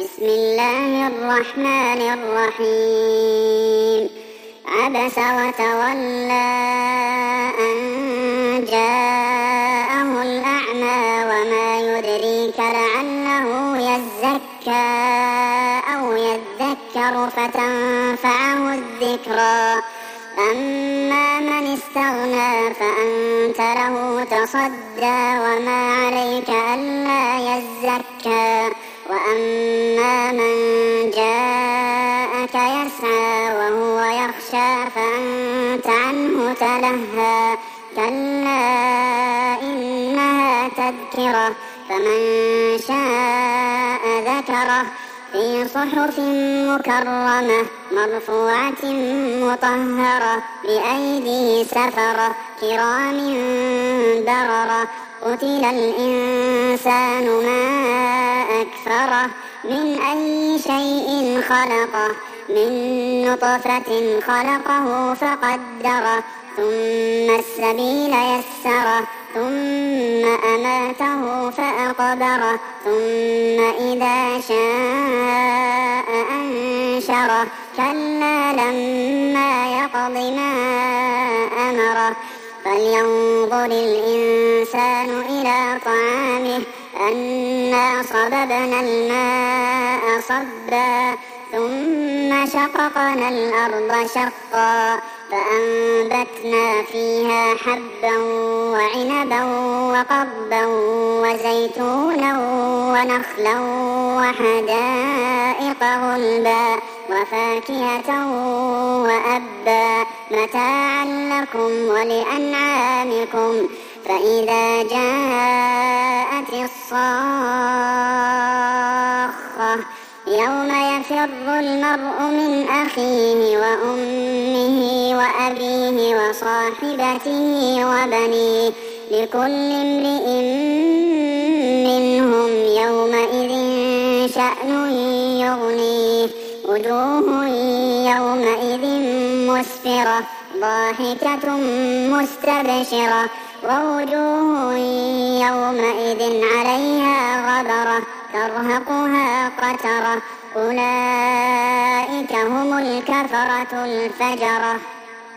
بسم الله الرحمن الرحيم عبس وتولى أن جاءه الأعمى وما يدريك لعله يزكى أو يذكر فتنفعه الذكرى أما من استغنى فأنت له تصدى وما عليك ألا يزكى وأما من جاءك يسعى وهو يخشى فأنت عنه تلهى كلا إنها تذكرة فمن شاء ذكره في صحف مكرمة مرفوعة مطهرة بأيدي سفرة كرام بررة قتل الإنسان ما أكفره من أي شيء خلقه من نطفة خلقه فقدره ثم السبيل يسره ثم أماته فأقبره ثم إذا شاء أنشره كلا لما يقض ما أمره فلينظر الإنسان إلى طعامه أنا صببنا الماء صبا ثم شققنا الأرض شقا فأنبتنا فيها حبا وعنبا وقضبا وزيتونا ونخلا وحدائق غلبا وفاكهة وأبا متاعا لكم ولأنعامكم فإذا جاءت الصاخة يوم يفر المرء من أخيه وأمه وأبيه وصاحبته وبنيه لكل امرئ منهم يومئذ شأن يغنيه وجوه يومئذ مسفرة ضاحكة مستبشرة ووجوه يومئذ عليها غبرة ترهقها قترة أولئك هم الكفرة الفجرة.